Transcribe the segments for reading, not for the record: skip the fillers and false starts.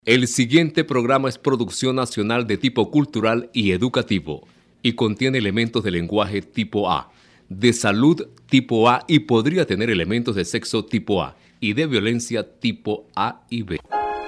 El siguiente programa es producción nacional de tipo cultural y educativo y contiene elementos de lenguaje tipo A, de salud tipo A y podría tener elementos de sexo tipo A y de violencia tipo A y B.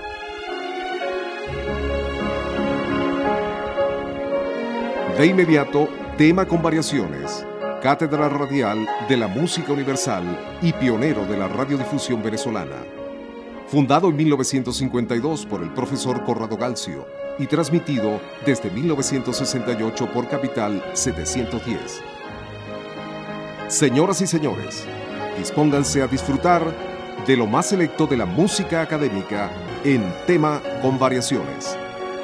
De inmediato, tema con variaciones. Cátedra Radial de la Música Universal y pionero de la radiodifusión venezolana. Fundado en 1952 por el profesor Corrado Galcio y transmitido desde 1968 por Capital 710. Señoras y señores, dispónganse a disfrutar de lo más selecto de la música académica en tema con variaciones.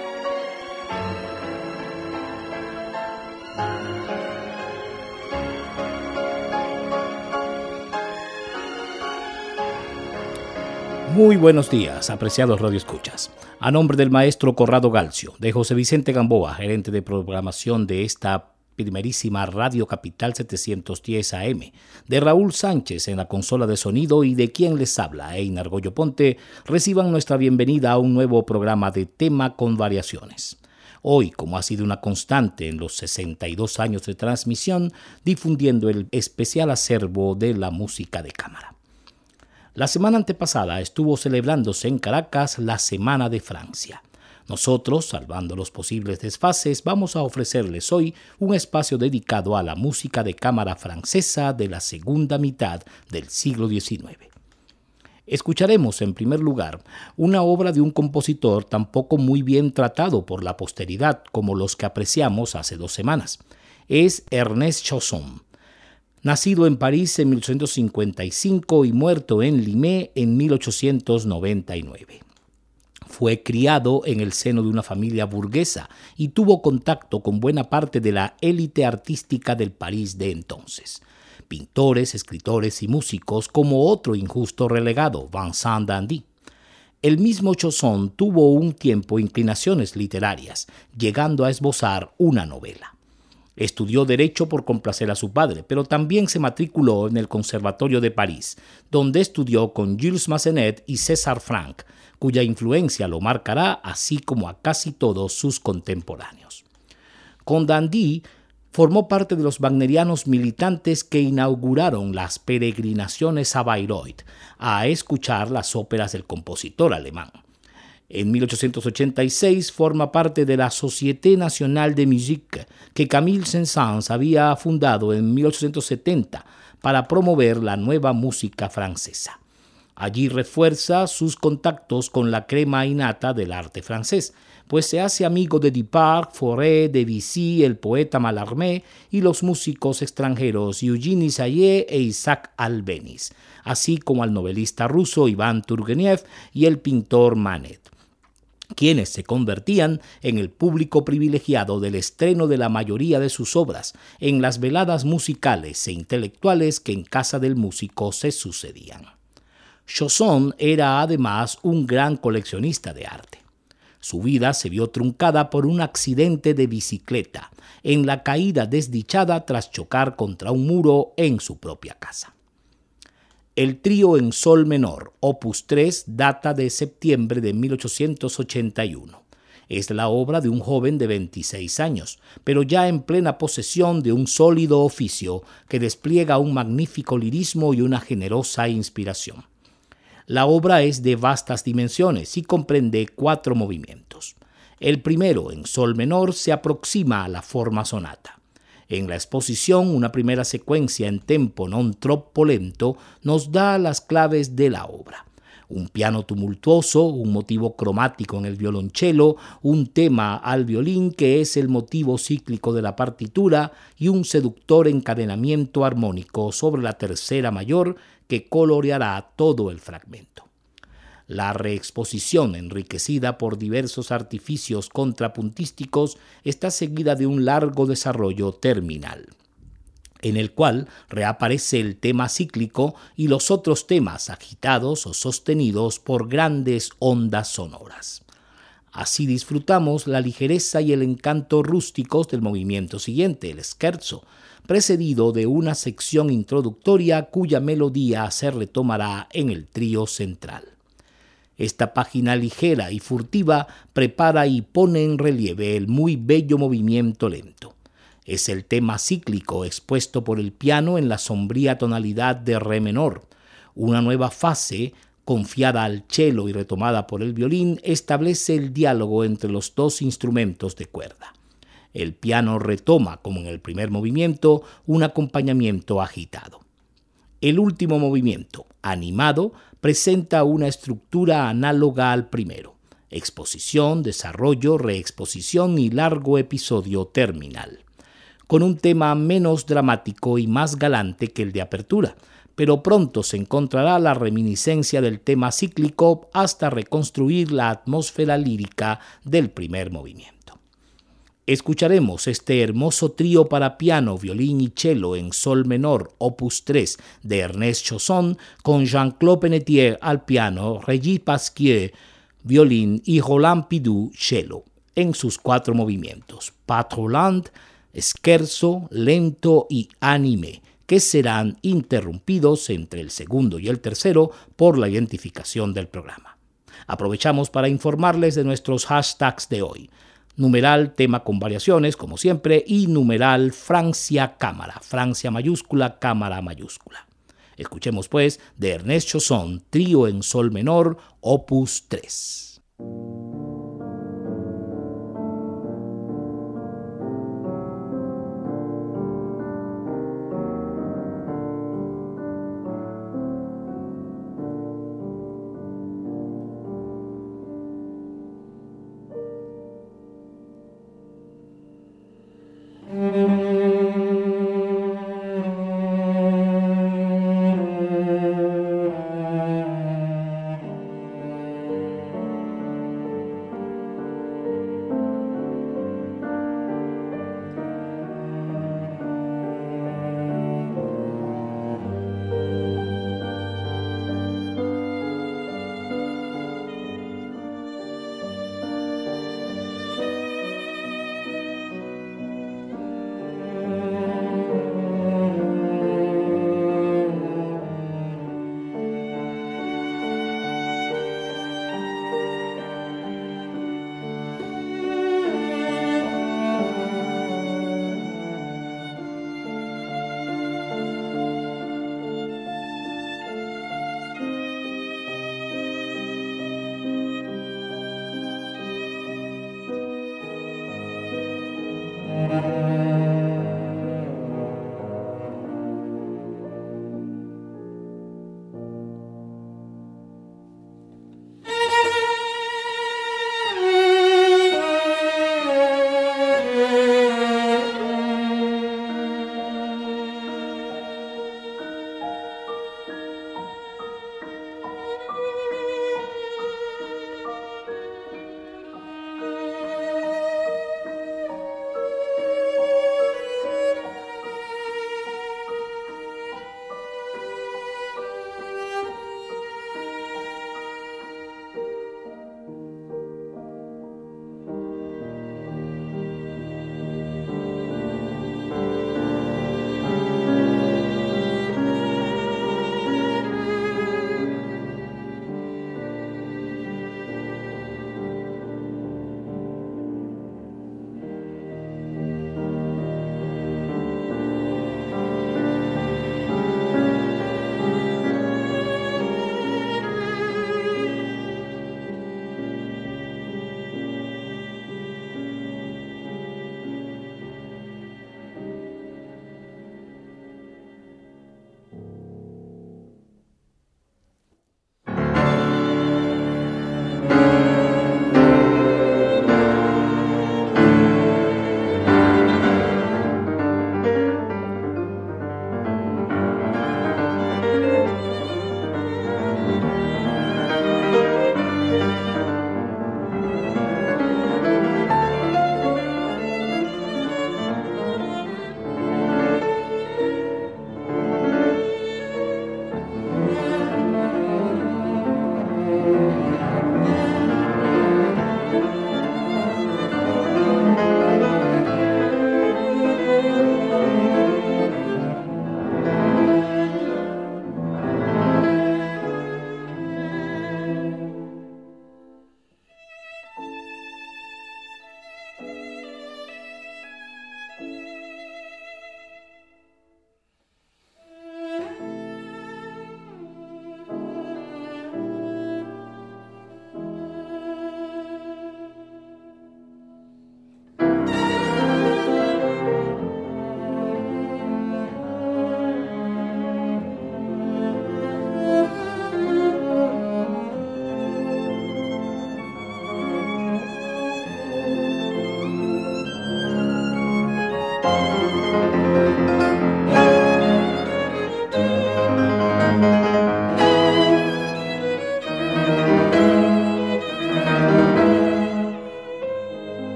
Muy buenos días, apreciados radioescuchas. A nombre del maestro Corrado Galcio, de José Vicente Gamboa, gerente de programación de esta primerísima Radio Capital 710 AM, de Raúl Sánchez en la consola de sonido y de quien les habla, Einar Goyo Ponte, reciban nuestra bienvenida a un nuevo programa de tema con variaciones. Hoy, como ha sido una constante en los 62 años de transmisión, difundiendo el especial acervo de la música de cámara. La semana antepasada estuvo celebrándose en Caracas la Semana de Francia. Nosotros, salvando los posibles desfases, vamos a ofrecerles hoy un espacio dedicado a la música de cámara francesa de la segunda mitad del siglo XIX. Escucharemos, en primer lugar, una obra de un compositor tampoco muy bien tratado por la posteridad como los que apreciamos hace 2 semanas. Es Ernest Chausson. Nacido en París en 1855 y muerto en Limay en 1899. Fue criado en el seno de una familia burguesa y tuvo contacto con buena parte de la élite artística del París de entonces. Pintores, escritores y músicos como otro injusto relegado, Vincent d'Indy. El mismo Chausson tuvo un tiempo inclinaciones literarias, llegando a esbozar una novela. Estudió Derecho por complacer a su padre, pero también se matriculó en el Conservatorio de París, donde estudió con Jules Massenet y César Franck, cuya influencia lo marcará así como a casi todos sus contemporáneos. Con d'Indy formó parte de los wagnerianos militantes que inauguraron las peregrinaciones a Bayreuth a escuchar las óperas del compositor alemán. En 1886 forma parte de la Société Nationale de Musique que Camille Saint-Saëns había fundado en 1870 para promover la nueva música francesa. Allí refuerza sus contactos con la crema innata del arte francés, pues se hace amigo de Duparc, Fauré, Debussy, el poeta Mallarmé y los músicos extranjeros Eugène Isaiah e Isaac Albéniz, así como al novelista ruso Iván Turgenev y el pintor Manet, quienes se convertían en el público privilegiado del estreno de la mayoría de sus obras en las veladas musicales e intelectuales que en casa del músico se sucedían. Chausson era además un gran coleccionista de arte. Su vida se vio truncada por un accidente de bicicleta en la caída desdichada tras chocar contra un muro en su propia casa. El trío en sol menor, opus 3, data de septiembre de 1881. Es la obra de un joven de 26 años, pero ya en plena posesión de un sólido oficio que despliega un magnífico lirismo y una generosa inspiración. La obra es de vastas dimensiones y comprende 4 movimientos. El primero, en sol menor, se aproxima a la forma sonata. En la exposición, una primera secuencia en tempo non troppo lento nos da las claves de la obra. Un piano tumultuoso, un motivo cromático en el violonchelo, un tema al violín que es el motivo cíclico de la partitura y un seductor encadenamiento armónico sobre la tercera mayor que coloreará todo el fragmento. La reexposición, enriquecida por diversos artificios contrapuntísticos, está seguida de un largo desarrollo terminal, en el cual reaparece el tema cíclico y los otros temas agitados o sostenidos por grandes ondas sonoras. Así disfrutamos la ligereza y el encanto rústicos del movimiento siguiente, el scherzo, precedido de una sección introductoria cuya melodía se retomará en el trío central. Esta página ligera y furtiva prepara y pone en relieve el muy bello movimiento lento. Es el tema cíclico expuesto por el piano en la sombría tonalidad de re menor. Una nueva fase, confiada al cello y retomada por el violín, establece el diálogo entre los dos instrumentos de cuerda. El piano retoma, como en el primer movimiento, un acompañamiento agitado. El último movimiento, animado, presenta una estructura análoga al primero: exposición, desarrollo, reexposición y largo episodio terminal, con un tema menos dramático y más galante que el de apertura, pero pronto se encontrará la reminiscencia del tema cíclico hasta reconstruir la atmósfera lírica del primer movimiento. Escucharemos este hermoso trío para piano, violín y cello en sol menor, opus 3, de Ernest Chausson, con Jean-Claude Pennetier al piano, Regis Pasquier, violín y Roland Pidou, cello, en sus 4 movimientos: pas trop lent, scherzo, lento y animé, que serán interrumpidos entre el segundo y el tercero por la identificación del programa. Aprovechamos para informarles de nuestros hashtags de hoy: numeral tema con variaciones, como siempre, y numeral Francia Cámara, Francia mayúscula, Cámara mayúscula. Escuchemos pues de Ernest Chausson, trío en sol menor, opus 3.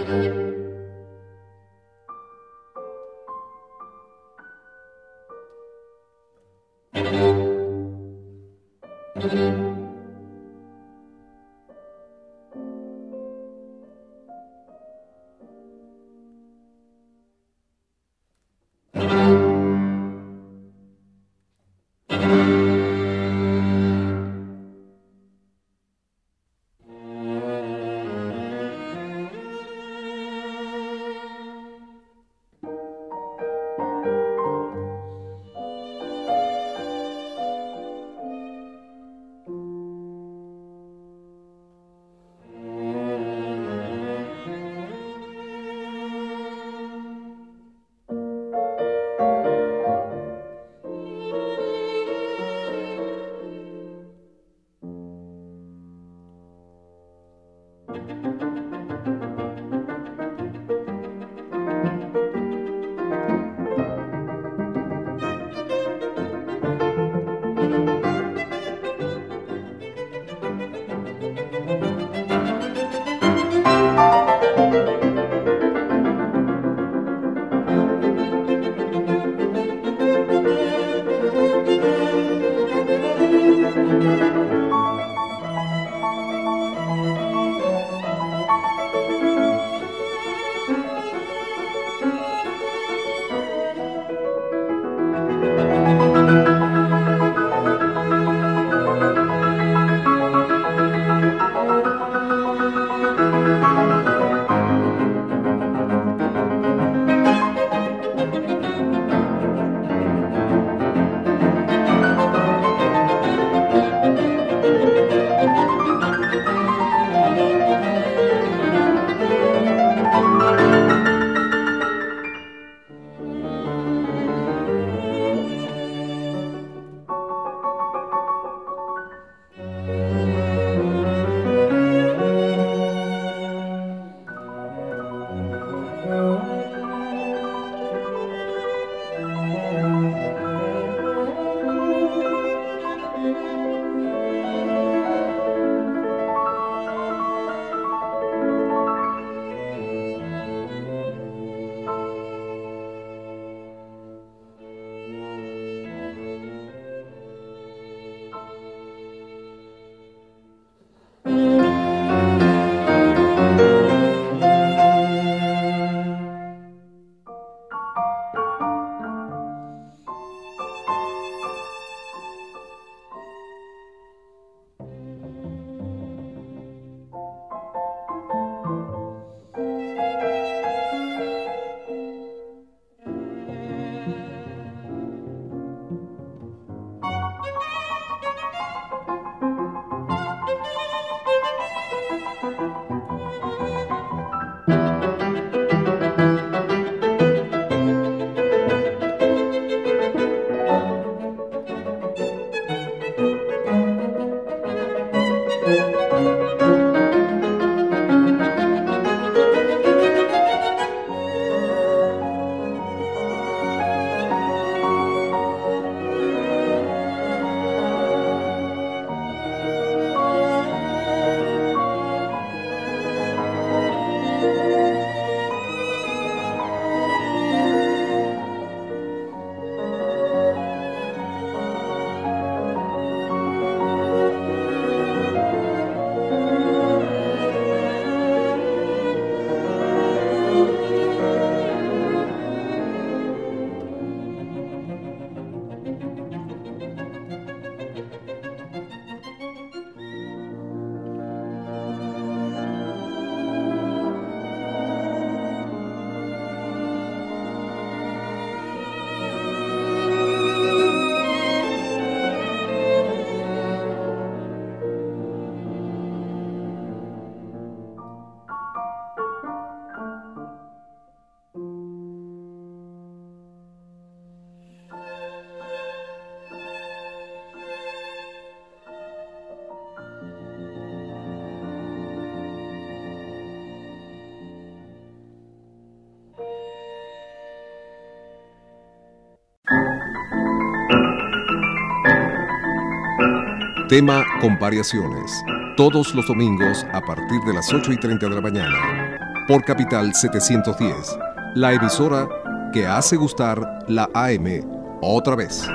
Tema con variaciones. Todos los domingos a partir de las 8:30 de la mañana. por Capital 710, la emisora que hace gustar la AM otra vez.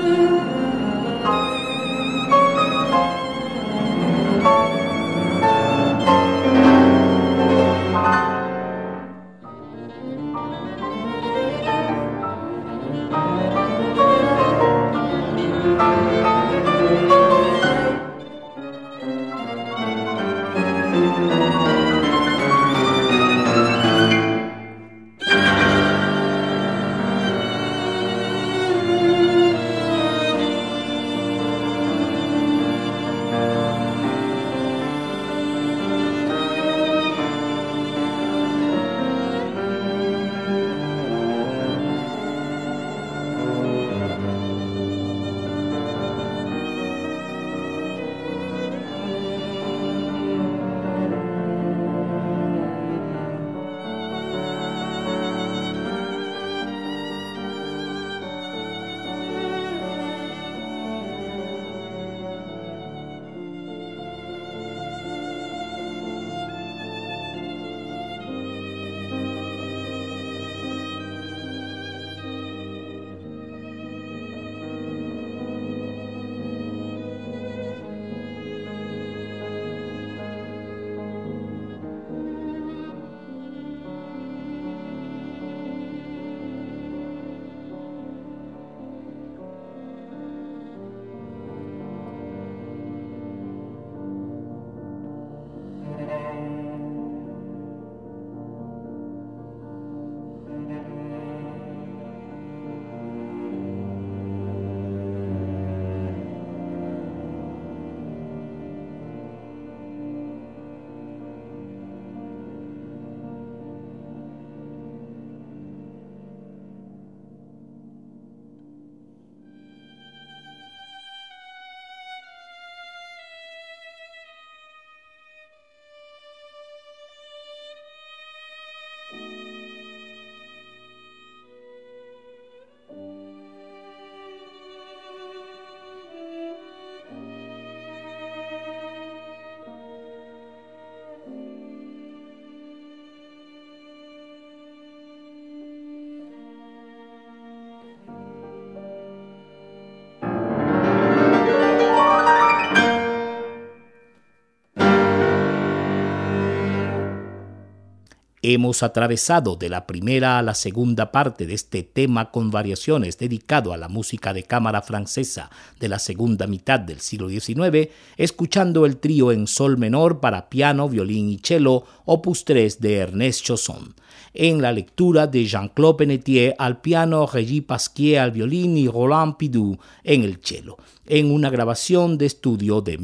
Hemos atravesado de la primera a la segunda parte de este tema con variaciones dedicado a la música de cámara francesa de la segunda mitad del siglo XIX, escuchando el trío en sol menor para piano, violín y cello, opus 3 de Ernest Chausson, en la lectura de Jean-Claude Pennetier al piano, Regis Pasquier al violín y Roland Pidou en el cello, en una grabación de estudio de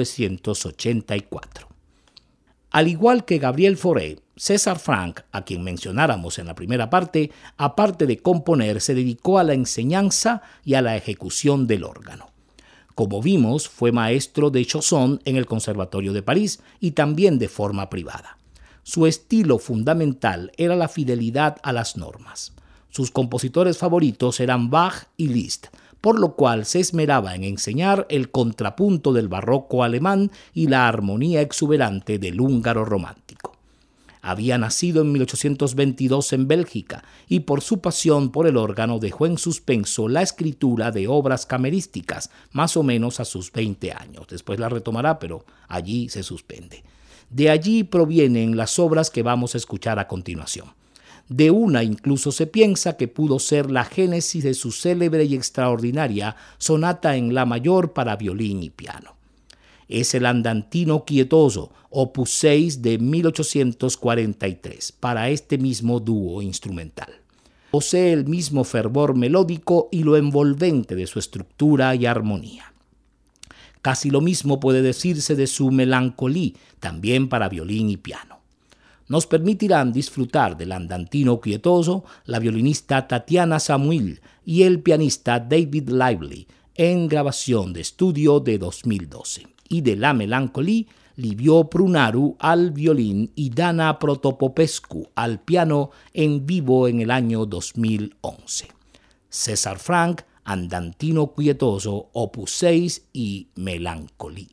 1984. Al igual que Gabriel Fauré, César Franck, a quien mencionáramos en la primera parte, aparte de componer, se dedicó a la enseñanza y a la ejecución del órgano. Como vimos, fue maestro de Chausson en el Conservatorio de París y también de forma privada. Su estilo fundamental era la fidelidad a las normas. Sus compositores favoritos eran Bach y Liszt, por lo cual se esmeraba en enseñar el contrapunto del barroco alemán y la armonía exuberante del húngaro romántico. Había nacido en 1822 en Bélgica y por su pasión por el órgano dejó en suspenso la escritura de obras camerísticas más o menos a sus 20 años. Después la retomará, pero allí se suspende. De allí provienen las obras que vamos a escuchar a continuación. De una incluso se piensa que pudo ser la génesis de su célebre y extraordinaria sonata en la mayor para violín y piano. Es el Andantino Quietoso, opus 6 de 1843, para este mismo dúo instrumental. Posee el mismo fervor melódico y lo envolvente de su estructura y armonía. Casi lo mismo puede decirse de su Mélancolie, también para violín y piano. Nos permitirán disfrutar del Andantino Quietoso la violinista Tatiana Samuil y el pianista David Lively en grabación de estudio de 2012. Y de la Mélancolie, Livio Prunaru al violín y Dana Protopopescu al piano en vivo en el año 2011. César Franck, Andantino Quietoso, opus 6 y Mélancolie.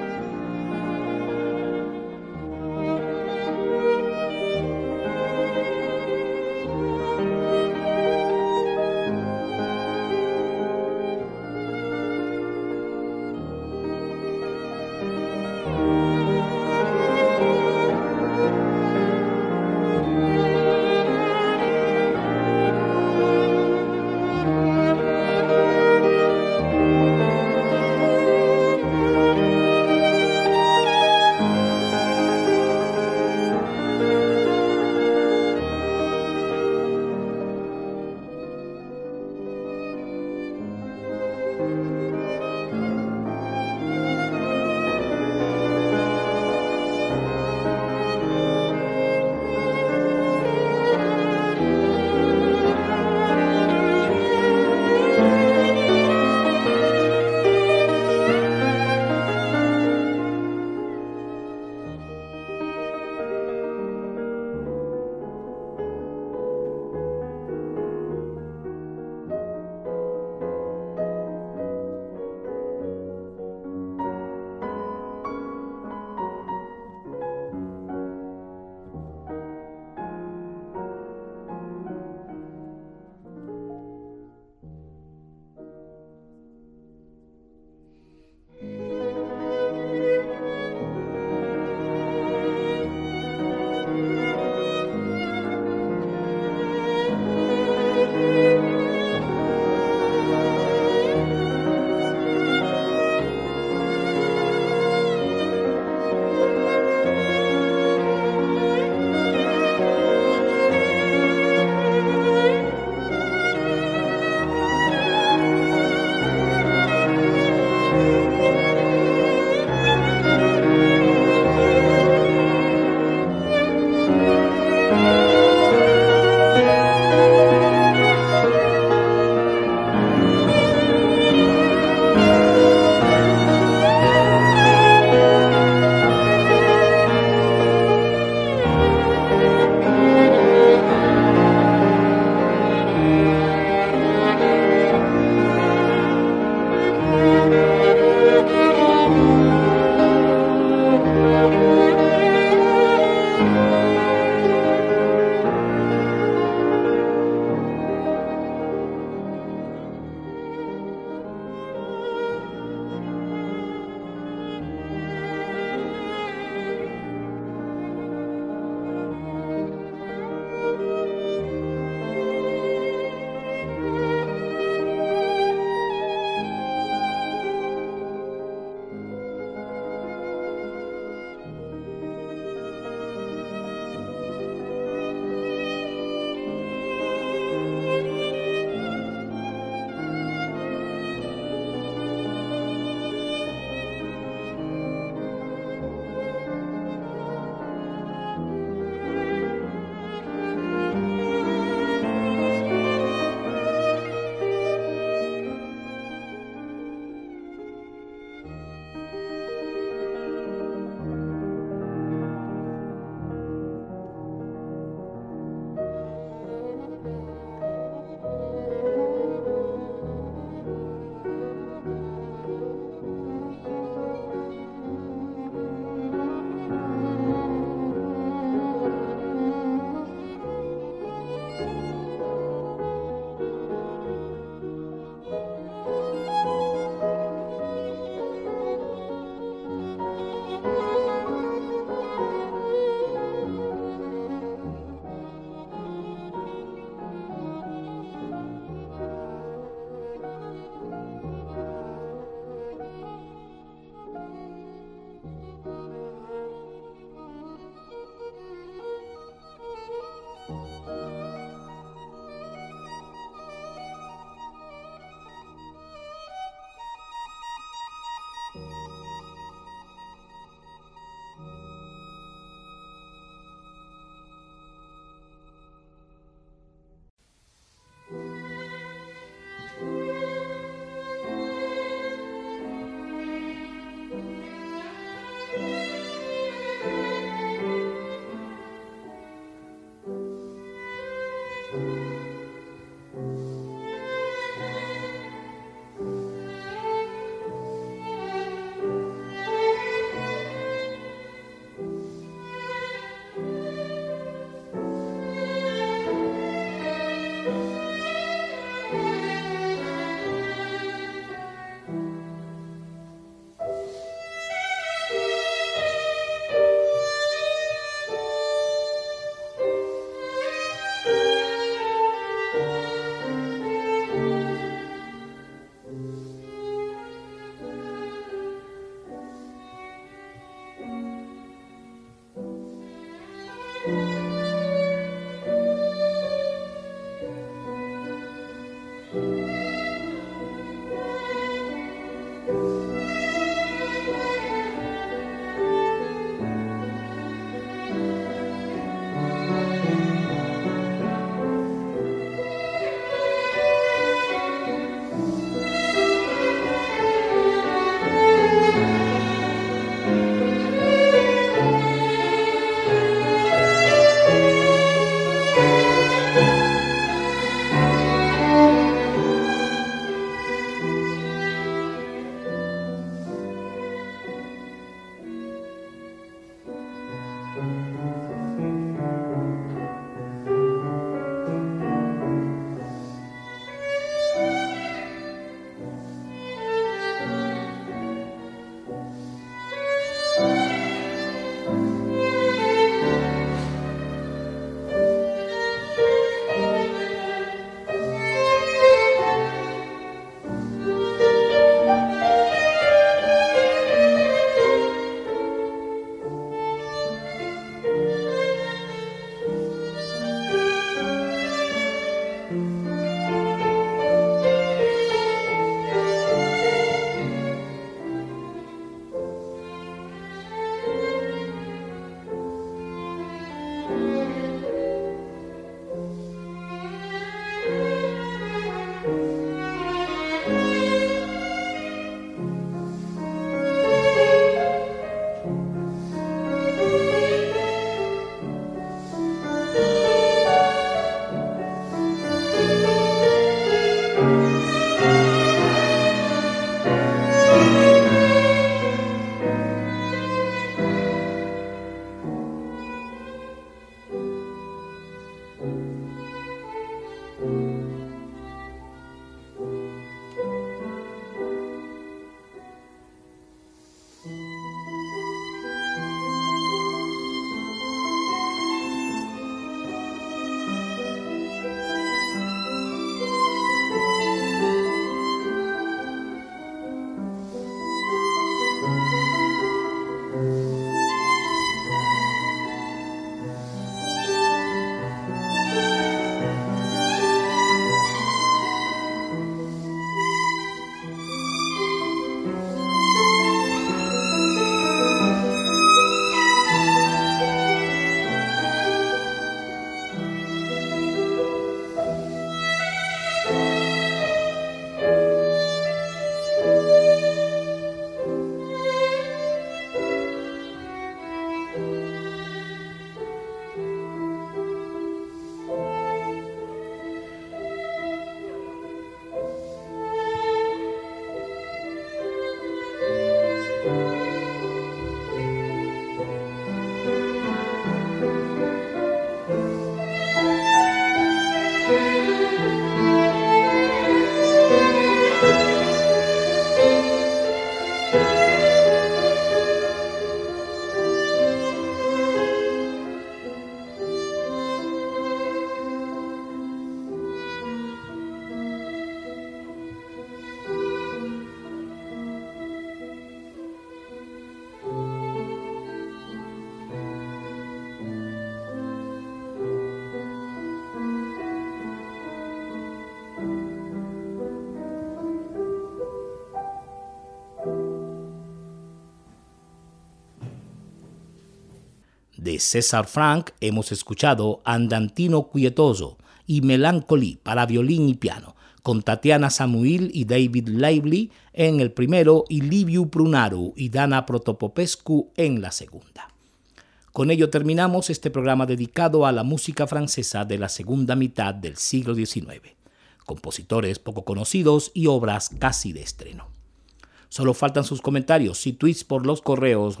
De César Franck hemos escuchado Andantino Quietoso y Melancholy para violín y piano, con Tatiana Samuil y David Lively en el primero y Liviu Prunaru y Dana Protopopescu en la segunda. Con ello terminamos este programa dedicado a la música francesa de la segunda mitad del siglo XIX, compositores poco conocidos y obras casi de estreno. Solo faltan sus comentarios y tweets por los correos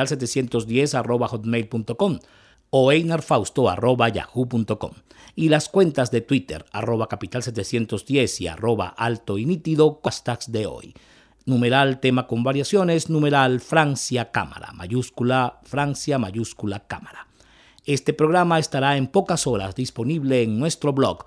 radiocapital710@hotmail.com o einarfausto@yahoo.com y las cuentas de Twitter @capital710 y @alto y nítido hashtags de hoy. Numeral tema con variaciones, numeral Francia Cámara, mayúscula Francia, mayúscula Cámara. Este programa estará en pocas horas disponible en nuestro blog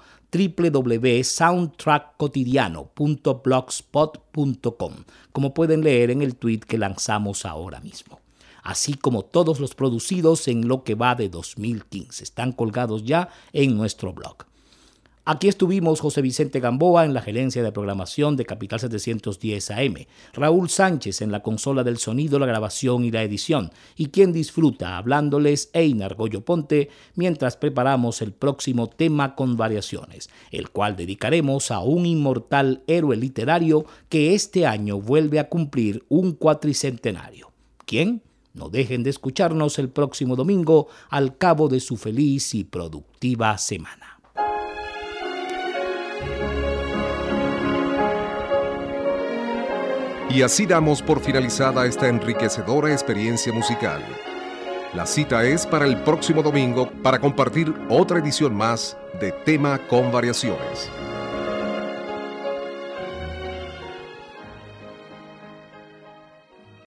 www.soundtrackcotidiano.blogspot.com, como pueden leer en el tweet que lanzamos ahora mismo. Así como todos los producidos en lo que va de 2015. Están colgados ya en nuestro blog. Aquí estuvimos José Vicente Gamboa en la gerencia de programación de Capital 710 AM, Raúl Sánchez en la consola del sonido, la grabación y la edición, y quien disfruta hablándoles Einar Goyo Ponte mientras preparamos el próximo tema con variaciones, el cual dedicaremos a un inmortal héroe literario que este año vuelve a cumplir un cuatricentenario. ¿Quién? No dejen de escucharnos el próximo domingo al cabo de su feliz y productiva semana. Y así damos por finalizada esta enriquecedora experiencia musical. La cita es para el próximo domingo para compartir otra edición más de Tema con Variaciones.